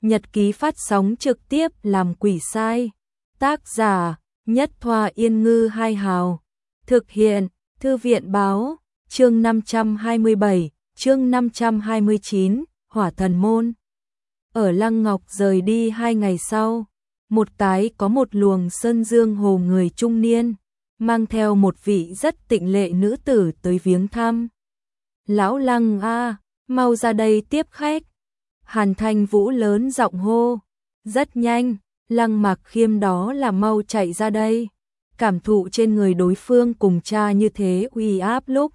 Nhật ký phát sóng trực tiếp làm quỷ sai. Tác giả Nhất Thoa Yên Ngư Hai Hào. Thực hiện Thư viện Báo. Chương 527, chương 529, Hỏa Thần Môn. Ở Lăng Ngọc rời đi 2 ngày sau, một tái có một luồng sơn dương hồ người trung niên, mang theo một vị rất tịnh lệ nữ tử tới viếng thăm. Lão Lăng a, mau ra đây tiếp khách. Hàn Thanh Vũ lớn giọng hô. Rất nhanh, Lăng Mạc Khiêm đó là mau chạy ra đây. Cảm thụ trên người đối phương cùng cha như thế uy áp lúc.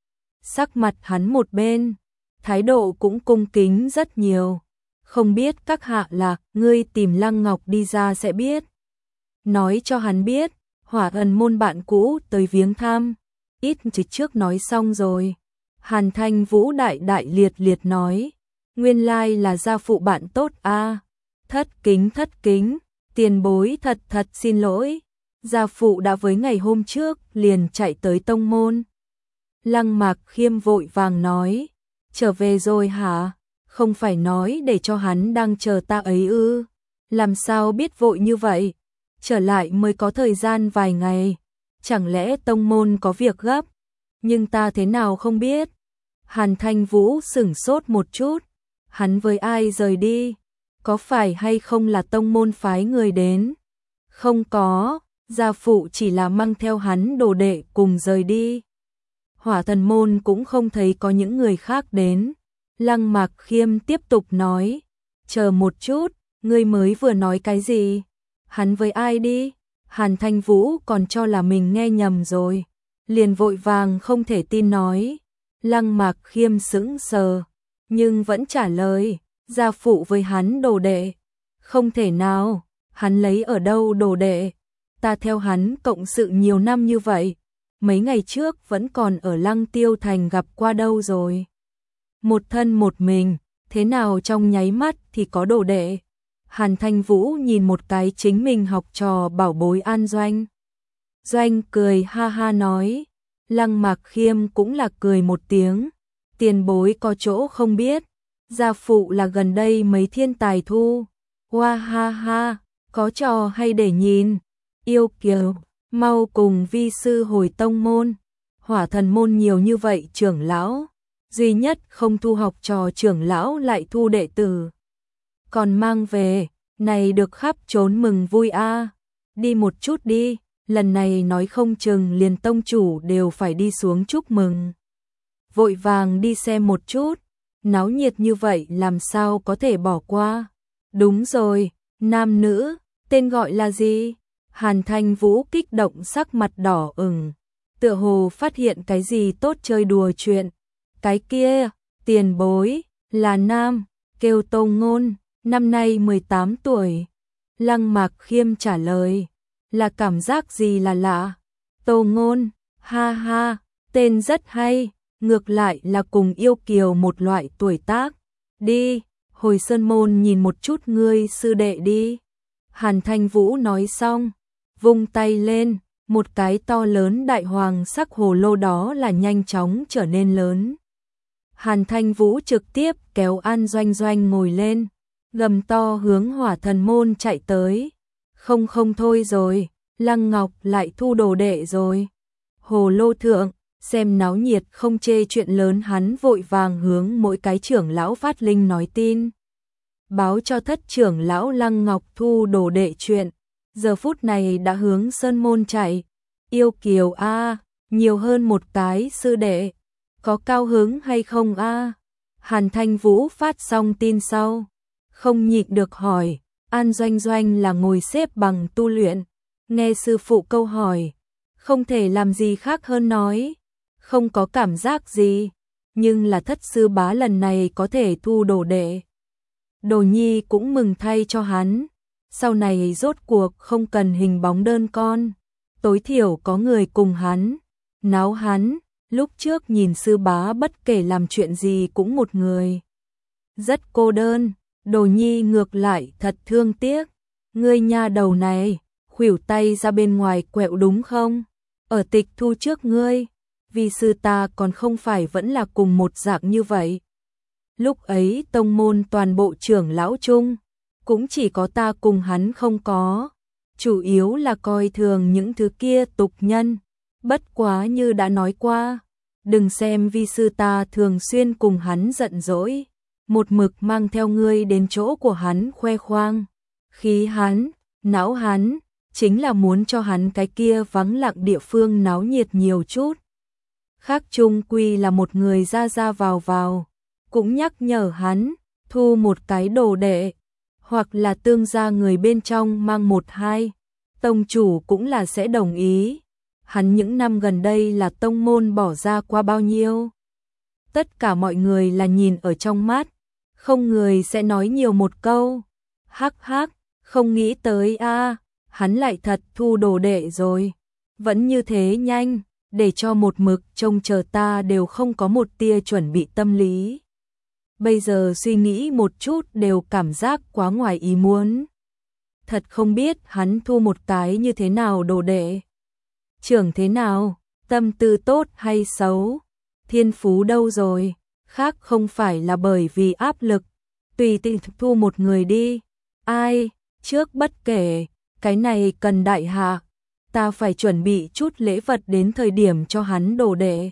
Sắc mặt hắn một bên, thái độ cũng cung kính rất nhiều. Không biết các hạ là, ngươi tìm Lăng Ngọc đi ra sẽ biết. Nói cho hắn biết, Hỏa Thần Môn bạn cũ tới viếng thăm. Ít chỉ trước nói xong rồi. Hàn Thanh Vũ đại đại liệt liệt nói. Nguyên lai là gia phụ bạn tốt a. Thất kính, tiền bối thật xin lỗi. Gia phụ đã với ngày hôm trước liền chạy tới tông môn. Lăng Mạc Khiêm vội vàng nói. Trở về rồi hả? Không phải nói để cho hắn đang chờ ta ấy ư? Làm sao biết vội như vậy? Trở lại mới có thời gian vài ngày. Chẳng lẽ tông môn có việc gấp? Nhưng ta thế nào không biết? Hàn Thanh Vũ sửng sốt một chút. Hắn với ai rời đi? Có phải hay không là tông môn phái người đến? Không có, gia phụ chỉ là mang theo hắn đồ đệ cùng rời đi. Hỏa Thần Môn cũng không thấy có những người khác đến. Lăng Mạc Khiêm tiếp tục nói. Chờ một chút, ngươi mới vừa nói cái gì? Hắn với ai đi? Hàn Thanh Vũ còn cho là mình nghe nhầm rồi. Liền vội vàng không thể tin nói. Lăng Mạc Khiêm sững sờ, nhưng vẫn trả lời. Gia phụ với hắn đồ đệ. Không thể nào, hắn lấy ở đâu đồ đệ? Ta theo hắn cộng sự nhiều năm như vậy. Mấy ngày trước vẫn còn ở Lăng Tiêu Thành gặp qua đâu rồi. Một thân một mình, thế nào trong nháy mắt thì có đồ đệ. Hàn Thanh Vũ nhìn một cái chính mình học trò bảo bối An Doanh. Doanh cười ha ha nói. Lăng Mạc Khiêm cũng là cười một tiếng. Tiền bối có chỗ không biết. Gia phụ là gần đây mấy thiên tài thu. Hoa ha ha, có trò hay để nhìn. Yêu kiều, mau cùng vi sư hồi tông môn. Hỏa Thần Môn nhiều như vậy trưởng lão. Duy nhất không thu học trò trưởng lão lại thu đệ tử. Còn mang về, này được khắp trốn mừng vui a. Đi một chút đi, lần này nói không chừng liền tông chủ đều phải đi xuống chúc mừng. Vội vàng đi xem một chút. Náo nhiệt như vậy làm sao có thể bỏ qua. Đúng rồi, nam nữ, tên gọi là gì? Hàn Thanh Vũ kích động sắc mặt đỏ ửng, tựa hồ phát hiện cái gì tốt chơi đùa chuyện. Cái kia, tiền bối, là nam, kêu Tô Ngôn, năm nay 18 tuổi. Lăng Mạc Khiêm trả lời, là cảm giác gì là lạ? Tô Ngôn, ha ha, tên rất hay. Ngược lại là cùng yêu kiều một loại tuổi tác. Đi, hồi sơn môn nhìn một chút ngươi sư đệ đi. Hàn Thanh Vũ nói xong, vung tay lên, một cái to lớn đại hoàng sắc hồ lô đó là nhanh chóng trở nên lớn. Hàn Thanh Vũ trực tiếp kéo An Doanh Doanh ngồi lên, gầm to hướng Hỏa Thần Môn chạy tới. Không thôi rồi, Lăng Ngọc lại thu đồ đệ rồi. Hồ lô thượng, xem náo nhiệt không chê chuyện lớn, hắn vội vàng hướng mỗi cái trưởng lão phát linh nói tin. Báo cho thất trưởng lão Lăng Ngọc thu đồ đệ chuyện. Giờ phút này đã hướng sơn môn chạy. Yêu kiều a, nhiều hơn một cái sư đệ. Có cao hứng hay không a? Hàn Thanh Vũ phát xong tin sau. Không nhịn được hỏi. An Doanh Doanh là ngồi xếp bằng tu luyện. Nghe sư phụ câu hỏi. Không thể làm gì khác hơn nói. Không có cảm giác gì, nhưng là thất sư bá lần này có thể thu đồ đệ. Đồ nhi cũng mừng thay cho hắn, sau này rốt cuộc không cần hình bóng đơn con, tối thiểu có người cùng hắn, náo hắn, lúc trước nhìn sư bá bất kể làm chuyện gì cũng một người. Rất cô đơn, đồ nhi ngược lại thật thương tiếc, ngươi nha đầu này, khuỷu tay ra bên ngoài quẹo đúng không? Ở tịch thu trước ngươi. Vì sư ta còn không phải vẫn là cùng một dạng như vậy. Lúc ấy tông môn toàn bộ trưởng lão chung, cũng chỉ có ta cùng hắn không có, chủ yếu là coi thường những thứ kia tục nhân, bất quá như đã nói qua, đừng xem vi sư ta thường xuyên cùng hắn giận dỗi, một mực mang theo ngươi đến chỗ của hắn khoe khoang, khí hắn, não hắn, chính là muốn cho hắn cái kia vắng lặng địa phương náo nhiệt nhiều chút. Khác chung quy là một người ra ra vào, cũng nhắc nhở hắn, thu một cái đồ đệ, hoặc là tương gia người bên trong mang một hai, tông chủ cũng là sẽ đồng ý. Hắn những năm gần đây là tông môn bỏ ra qua bao nhiêu. Tất cả mọi người là nhìn ở trong mắt, không người sẽ nói nhiều một câu. Hắc hắc, không nghĩ tới a, hắn lại thật thu đồ đệ rồi. Vẫn như thế nhanh, để cho một mực trông chờ ta đều không có một tia chuẩn bị tâm lý. Bây giờ suy nghĩ một chút đều cảm giác quá ngoài ý muốn. Thật không biết hắn thu một cái như thế nào đồ đệ. Trưởng thế nào, tâm tư tốt hay xấu, thiên phú đâu rồi, khác không phải là bởi vì áp lực, tùy tiện thu một người đi, ai, trước bất kể, cái này cần đại hạ, ta phải chuẩn bị chút lễ vật đến thời điểm cho hắn đồ đệ.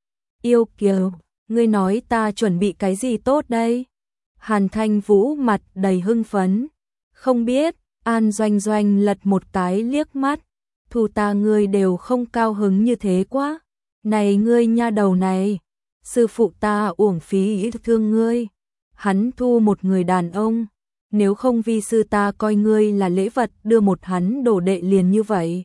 Yêu Kiều, ngươi nói ta chuẩn bị cái gì tốt đây? Hàn Thanh Vũ mặt đầy hưng phấn, không biết, An Doanh Doanh lật một cái liếc mắt. Thu ta ngươi đều không cao hứng như thế quá. Này ngươi nha đầu này, sư phụ ta uổng phí thương ngươi. Hắn thu một người đàn ông, nếu không vi sư ta coi ngươi là lễ vật đưa một hắn đồ đệ liền như vậy.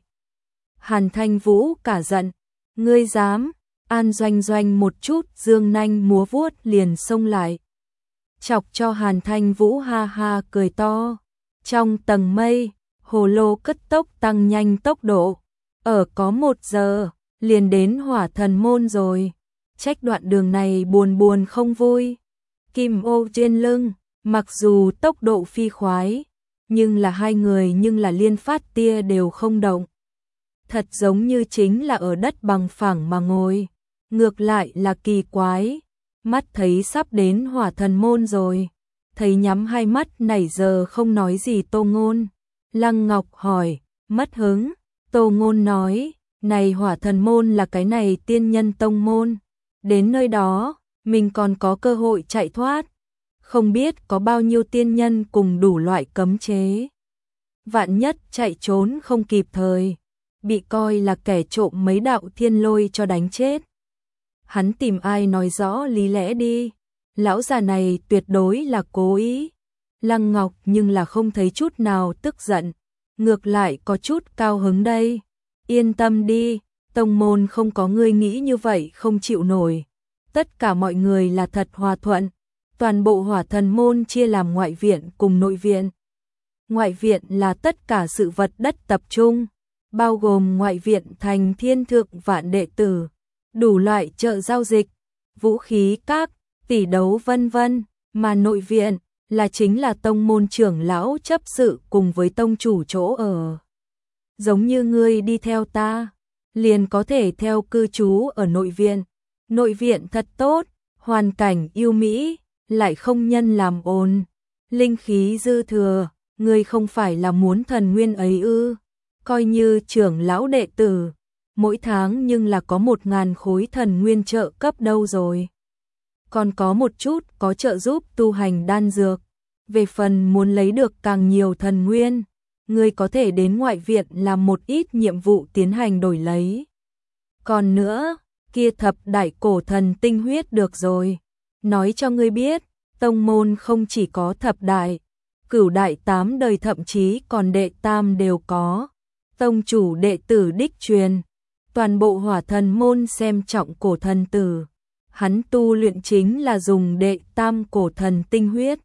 Hàn Thanh Vũ cả giận, ngươi dám? An Doanh Doanh một chút dương nanh múa vuốt liền xông lại. Chọc cho Hàn Thanh Vũ ha ha cười to. Trong tầng mây, hồ lô cất tốc tăng nhanh tốc độ, ở có 1 giờ, liền đến Hỏa Thần Môn rồi, trách đoạn đường này buồn không vui. Kim ô trên lưng, mặc dù tốc độ phi khoái, nhưng là hai người nhưng là liên phát tia đều không động. Thật giống như chính là ở đất bằng phẳng mà ngồi, ngược lại là kỳ quái, mắt thấy sắp đến Hỏa Thần Môn rồi, thấy nhắm hai mắt nãy giờ không nói gì Tô Ngôn. Lăng Ngọc hỏi, mất hứng, Tô Ngôn nói, này Hỏa Thần Môn là cái này tiên nhân tông môn, đến nơi đó, mình còn có cơ hội chạy thoát, không biết có bao nhiêu tiên nhân cùng đủ loại cấm chế. Vạn nhất chạy trốn không kịp thời, bị coi là kẻ trộm mấy đạo thiên lôi cho đánh chết. Hắn tìm ai nói rõ lý lẽ đi, lão già này tuyệt đối là cố ý. Lăng Ngọc nhưng là không thấy chút nào tức giận, ngược lại có chút cao hứng đây. Yên tâm đi, tông môn không có ngươi nghĩ như vậy không chịu nổi. Tất cả mọi người là thật hòa thuận, toàn bộ Hỏa Thần Môn chia làm ngoại viện cùng nội viện. Ngoại viện là tất cả sự vật đất tập trung, bao gồm ngoại viện thành thiên thượng vạn đệ tử, đủ loại chợ giao dịch, vũ khí các, tỷ đấu vân vân, mà nội viện là chính là tông môn trưởng lão chấp sự cùng với tông chủ chỗ ở. Giống như ngươi đi theo ta, liền có thể theo cư trú ở nội viện. Nội viện thật tốt, hoàn cảnh yêu mỹ, lại không nhân làm ồn, linh khí dư thừa, ngươi không phải là muốn thần nguyên ấy ư? Coi như trưởng lão đệ tử, mỗi tháng nhưng là có 1000 khối thần nguyên trợ cấp đâu rồi. Còn có một chút có trợ giúp tu hành đan dược. Về phần muốn lấy được càng nhiều thần nguyên, ngươi có thể đến ngoại viện làm một ít nhiệm vụ tiến hành đổi lấy. Còn nữa, kia thập đại cổ thần tinh huyết được rồi. Nói cho ngươi biết, tông môn không chỉ có thập đại, cửu đại 8 đời thậm chí còn đệ tam đều có. Tông chủ đệ tử đích truyền, toàn bộ Hỏa Thần Môn xem trọng cổ thần tử. Hắn tu luyện chính là dùng đệ tam cổ thần tinh huyết.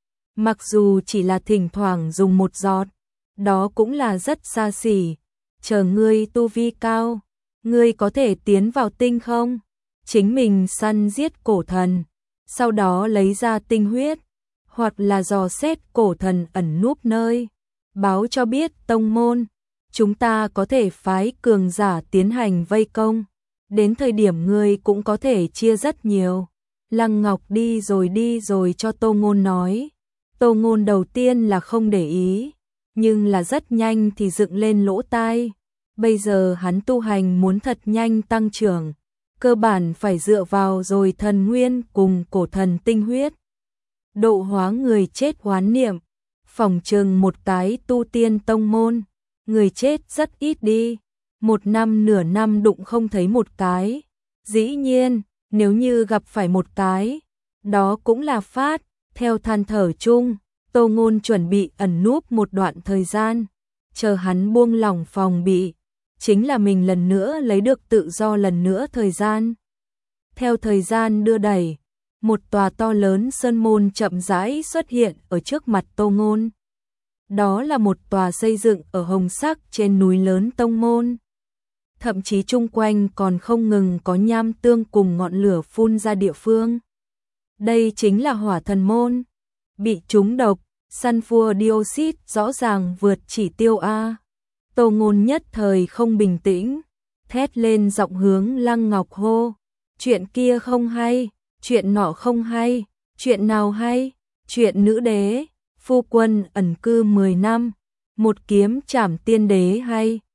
Mặc dù chỉ là thỉnh thoảng dùng một giọt, đó cũng là rất xa xỉ. Chờ ngươi tu vi cao, ngươi có thể tiến vào tinh không? Chính mình săn giết cổ thần, sau đó lấy ra tinh huyết, hoặc là dò xét cổ thần ẩn núp nơi, báo cho biết tông môn, chúng ta có thể phái cường giả tiến hành vây công. Đến thời điểm ngươi cũng có thể chia rất nhiều. Lăng Ngọc đi rồi cho Tô Ngôn nói. Tô Ngôn đầu tiên là không để ý, nhưng là rất nhanh thì dựng lên lỗ tai. Bây giờ hắn tu hành muốn thật nhanh tăng trưởng, cơ bản phải dựa vào rồi thần nguyên cùng cổ thần tinh huyết. Độ hóa người chết hoán niệm, phỏng chừng một cái tu tiên tông môn, người chết rất ít đi, một năm nửa năm đụng không thấy một cái. Dĩ nhiên, nếu như gặp phải một cái, đó cũng là phát, theo than thở chung, Tô Ngôn chuẩn bị ẩn núp một đoạn thời gian, chờ hắn buông lỏng phòng bị, chính là mình lần nữa lấy được tự do lần nữa thời gian. Theo thời gian đưa đẩy, một tòa to lớn sơn môn chậm rãi xuất hiện ở trước mặt Tô Ngôn. Đó là một tòa xây dựng ở hồng sắc trên núi lớn tông môn. Thậm chí chung quanh còn không ngừng có nham tương cùng ngọn lửa phun ra địa phương. Đây chính là hỏa thần môn. Bị trúng độc, sunfua dioxide rõ ràng vượt chỉ tiêu A. Tô Ngôn nhất thời không bình tĩnh, thét lên giọng hướng Lăng Ngọc hô. Chuyện kia không hay, chuyện nọ không hay, chuyện nào hay, chuyện nữ đế, phu quân ẩn cư 10 năm, một kiếm trảm tiên đế hay.